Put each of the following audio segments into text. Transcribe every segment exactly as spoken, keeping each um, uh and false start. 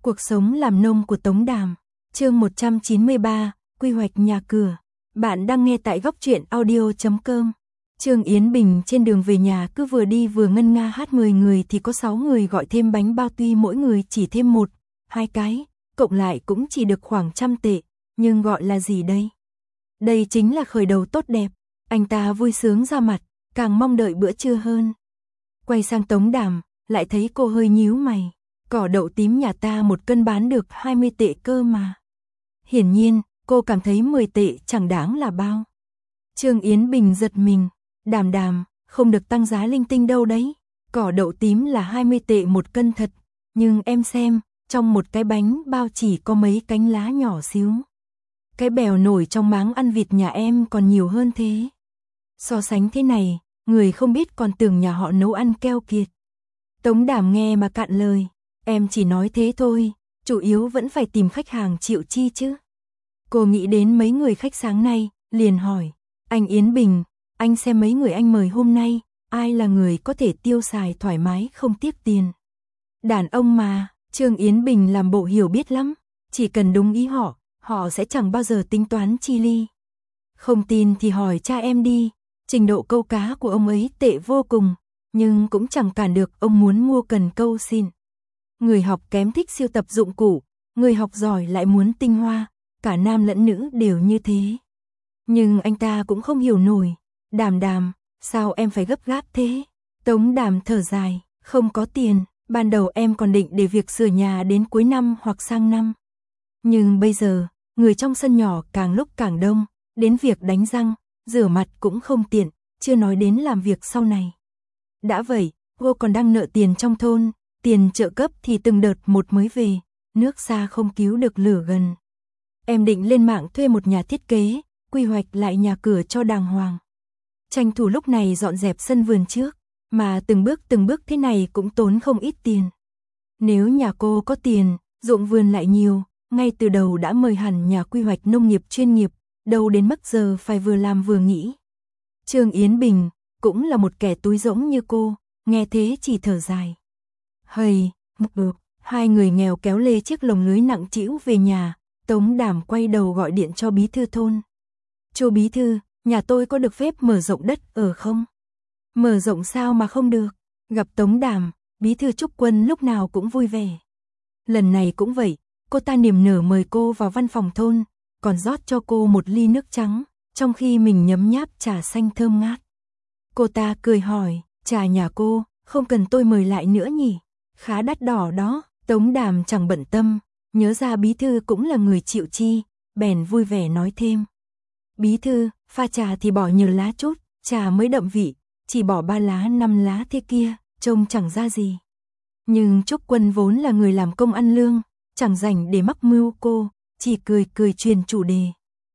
Cuộc sống làm nông của Tống Đàm, chương một trăm chín mươi ba, quy hoạch nhà cửa. Bạn đang nghe tại góc truyện audio chấm com. Trương Yến Bình trên đường về nhà cứ vừa đi vừa ngân nga hát, mười người thì có sáu người gọi thêm bánh bao, tuy mỗi người chỉ thêm một, hai cái, cộng lại cũng chỉ được khoảng trăm tệ, nhưng gọi là gì đây? Đây chính là khởi đầu tốt đẹp, anh ta vui sướng ra mặt, càng mong đợi bữa trưa hơn. Quay sang Tống Đàm, lại thấy cô hơi nhíu mày. Cỏ đậu tím nhà ta một cân bán được hai mươi tệ cơ mà. Hiển nhiên, cô cảm thấy mười tệ chẳng đáng là bao. Trương Yến Bình giật mình, Đàm Đàm, không được tăng giá linh tinh đâu đấy. Cỏ đậu tím là hai mươi tệ một cân thật, nhưng em xem, trong một cái bánh bao chỉ có mấy cánh lá nhỏ xíu. Cái bèo nổi trong máng ăn vịt nhà em còn nhiều hơn thế. So sánh thế này, người không biết còn tưởng nhà họ nấu ăn keo kiệt. Tống Đàm nghe mà cạn lời. Em chỉ nói thế thôi, chủ yếu vẫn phải tìm khách hàng chịu chi chứ. Cô nghĩ đến mấy người khách sáng nay, liền hỏi, anh Yến Bình, anh xem mấy người anh mời hôm nay, ai là người có thể tiêu xài thoải mái không tiếc tiền. Đàn ông mà, Trương Yến Bình làm bộ hiểu biết lắm, chỉ cần đúng ý họ, họ sẽ chẳng bao giờ tính toán chi ly. Không tin thì hỏi cha em đi, trình độ câu cá của ông ấy tệ vô cùng, nhưng cũng chẳng cản được ông muốn mua cần câu xin. Người học kém thích siêu tập dụng cụ, người học giỏi lại muốn tinh hoa, cả nam lẫn nữ đều như thế. Nhưng anh ta cũng không hiểu nổi, Đàm Đàm, sao em phải gấp gáp thế? Tống Đàm thở dài, không có tiền, ban đầu em còn định để việc sửa nhà đến cuối năm hoặc sang năm. Nhưng bây giờ, người trong sân nhỏ càng lúc càng đông, đến việc đánh răng, rửa mặt cũng không tiện, chưa nói đến làm việc sau này. Đã vậy, cô còn đang nợ tiền trong thôn. Tiền trợ cấp thì từng đợt một mới về, nước xa không cứu được lửa gần. Em định lên mạng thuê một nhà thiết kế, quy hoạch lại nhà cửa cho đàng hoàng. Tranh thủ lúc này dọn dẹp sân vườn trước, mà từng bước từng bước thế này cũng tốn không ít tiền. Nếu nhà cô có tiền, ruộng vườn lại nhiều, ngay từ đầu đã mời hẳn nhà quy hoạch nông nghiệp chuyên nghiệp, đâu đến mức giờ phải vừa làm vừa nghĩ. Trương Yến Bình, cũng là một kẻ túi rỗng như cô, nghe thế chỉ thở dài. Hầy, ừ, hai người nghèo kéo lê chiếc lồng lưới nặng trĩu về nhà, Tống Đàm quay đầu gọi điện cho bí thư thôn. Chu bí thư, nhà tôi có được phép mở rộng đất ở không? Mở rộng sao mà không được? Gặp Tống Đàm, bí thư Trúc Quân lúc nào cũng vui vẻ. Lần này cũng vậy, cô ta niềm nở mời cô vào văn phòng thôn, còn rót cho cô một ly nước trắng, trong khi mình nhấm nháp trà xanh thơm ngát. Cô ta cười hỏi, trà nhà cô, không cần tôi mời lại nữa nhỉ? Khá đắt đỏ đó. Tống Đàm chẳng bận tâm, nhớ ra bí thư cũng là người chịu chi, bèn vui vẻ nói thêm. Bí thư, pha trà thì bỏ nhiều lá chút, trà mới đậm vị, chỉ bỏ ba lá năm lá thế kia, trông chẳng ra gì. Nhưng Trúc Quân vốn là người làm công ăn lương, chẳng rảnh để mắc mưu cô, chỉ cười cười truyền chủ đề.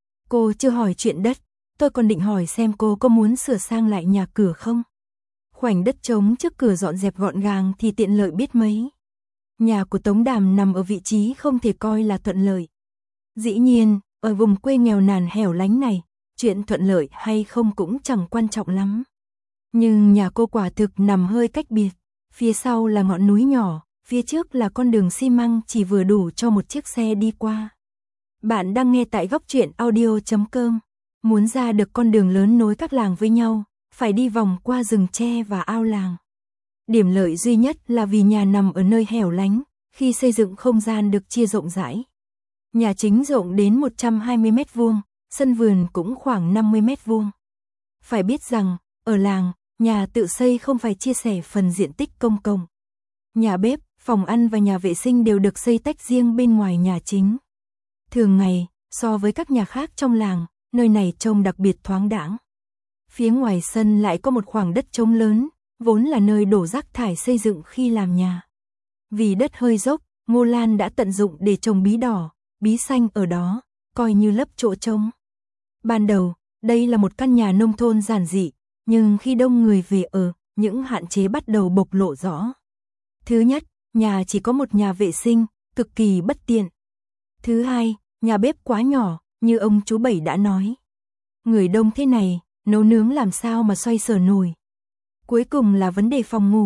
Cô chưa hỏi chuyện đất, tôi còn định hỏi xem cô có muốn sửa sang lại nhà cửa không? Khoảnh đất trống trước cửa dọn dẹp gọn gàng thì tiện lợi biết mấy. Nhà của Tống Đàm nằm ở vị trí không thể coi là thuận lợi. Dĩ nhiên, ở vùng quê nghèo nàn hẻo lánh này, chuyện thuận lợi hay không cũng chẳng quan trọng lắm. Nhưng nhà cô quả thực nằm hơi cách biệt, phía sau là ngọn núi nhỏ, phía trước là con đường xi măng chỉ vừa đủ cho một chiếc xe đi qua. Bạn đang nghe tại góc truyện audio chấm com. Muốn ra được con đường lớn nối các làng với nhau, phải đi vòng qua rừng tre và ao làng. Điểm lợi duy nhất là vì nhà nằm ở nơi hẻo lánh, khi xây dựng không gian được chia rộng rãi. Nhà chính rộng đến một trăm hai mươi mét vuông, sân vườn cũng khoảng năm mươi mét vuông. Phải biết rằng, ở làng, nhà tự xây không phải chia sẻ phần diện tích công cộng. Nhà bếp, phòng ăn và nhà vệ sinh đều được xây tách riêng bên ngoài nhà chính. Thường ngày, so với các nhà khác trong làng, nơi này trông đặc biệt thoáng đãng. Phía ngoài sân lại có một khoảng đất trống lớn, vốn là nơi đổ rác thải xây dựng khi làm nhà. Vì đất hơi dốc, Ngô Lan đã tận dụng để trồng bí đỏ, bí xanh ở đó, coi như lấp chỗ trống. Ban đầu, đây là một căn nhà nông thôn giản dị, nhưng khi đông người về ở, những hạn chế bắt đầu bộc lộ rõ. Thứ nhất, nhà chỉ có một nhà vệ sinh, cực kỳ bất tiện. Thứ hai, nhà bếp quá nhỏ, như ông chú Bảy đã nói. Người đông thế này, nấu nướng làm sao mà xoay sở nổi. Cuối cùng là vấn đề phòng ngủ.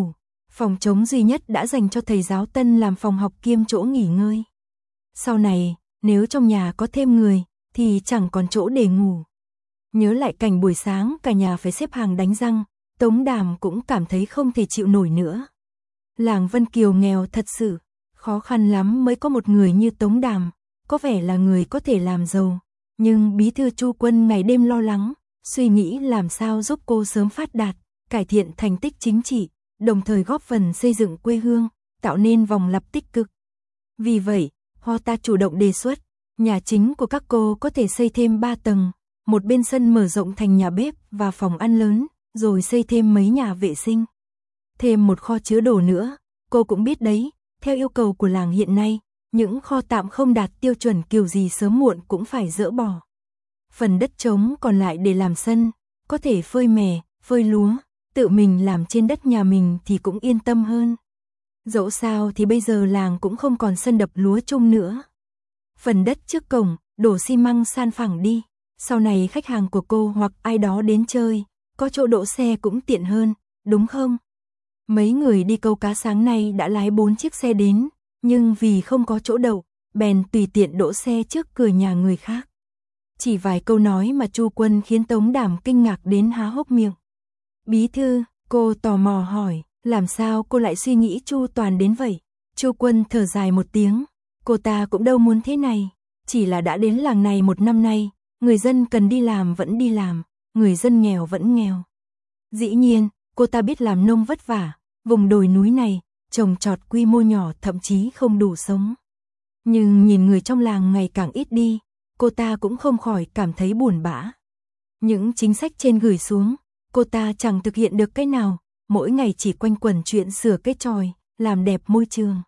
Phòng trống duy nhất đã dành cho thầy giáo tân làm phòng học kiêm chỗ nghỉ ngơi. Sau này, nếu trong nhà có thêm người, thì chẳng còn chỗ để ngủ. Nhớ lại cảnh buổi sáng cả nhà phải xếp hàng đánh răng, Tống Đàm cũng cảm thấy không thể chịu nổi nữa. Làng Vân Kiều nghèo thật sự, khó khăn lắm mới có một người như Tống Đàm, có vẻ là người có thể làm giàu. Nhưng bí thư Chu Quân ngày đêm lo lắng, suy nghĩ làm sao giúp cô sớm phát đạt, cải thiện thành tích chính trị, đồng thời góp phần xây dựng quê hương, tạo nên vòng lặp tích cực. Vì vậy, Ho ta chủ động đề xuất, nhà chính của các cô có thể xây thêm ba tầng, một bên sân mở rộng thành nhà bếp và phòng ăn lớn, rồi xây thêm mấy nhà vệ sinh. Thêm một kho chứa đồ nữa, cô cũng biết đấy, theo yêu cầu của làng hiện nay, những kho tạm không đạt tiêu chuẩn kiểu gì sớm muộn cũng phải dỡ bỏ. Phần đất trống còn lại để làm sân, có thể phơi mè, phơi lúa, tự mình làm trên đất nhà mình thì cũng yên tâm hơn. Dẫu sao thì bây giờ làng cũng không còn sân đập lúa chung nữa. Phần đất trước cổng, đổ xi măng san phẳng đi, sau này khách hàng của cô hoặc ai đó đến chơi, có chỗ đỗ xe cũng tiện hơn, đúng không? Mấy người đi câu cá sáng nay đã lái bốn chiếc xe đến, nhưng vì không có chỗ đậu, bèn tùy tiện đỗ xe trước cửa nhà người khác. Chỉ vài câu nói mà Chu Quân khiến Tống Đàm kinh ngạc đến há hốc miệng. Bí thư, cô tò mò hỏi, làm sao cô lại suy nghĩ chu toàn đến vậy? Chu Quân thở dài một tiếng, cô ta cũng đâu muốn thế này, chỉ là đã đến làng này một năm nay, người dân cần đi làm vẫn đi làm, người dân nghèo vẫn nghèo. Dĩ nhiên, cô ta biết làm nông vất vả, vùng đồi núi này, trồng trọt quy mô nhỏ thậm chí không đủ sống. Nhưng nhìn người trong làng ngày càng ít đi, cô ta cũng không khỏi cảm thấy buồn bã. Những chính sách trên gửi xuống, cô ta chẳng thực hiện được cái nào, mỗi ngày chỉ quanh quẩn chuyện sửa cây chòi, làm đẹp môi trường.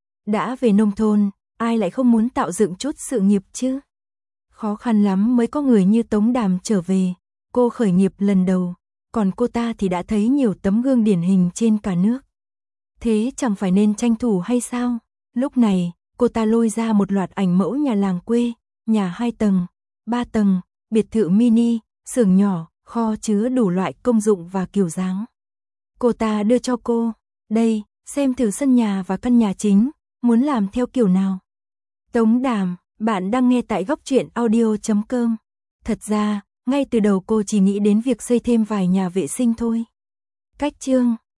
Đã về nông thôn, ai lại không muốn tạo dựng chút sự nghiệp chứ? Khó khăn lắm mới có người như Tống Đàm trở về, cô khởi nghiệp lần đầu, còn cô ta thì đã thấy nhiều tấm gương điển hình trên cả nước. Thế chẳng phải nên tranh thủ hay sao? Lúc này, cô ta lôi ra một loạt ảnh mẫu nhà làng quê, nhà hai tầng, ba tầng, biệt thự mini, xưởng nhỏ, kho chứa đủ loại công dụng và kiểu dáng. Cô ta đưa cho cô, đây, xem thử sân nhà và căn nhà chính, muốn làm theo kiểu nào. Tống Đàm, bạn đang nghe tại góc truyện audio chấm com. Thật ra, ngay từ đầu cô chỉ nghĩ đến việc xây thêm vài nhà vệ sinh thôi. Cách chương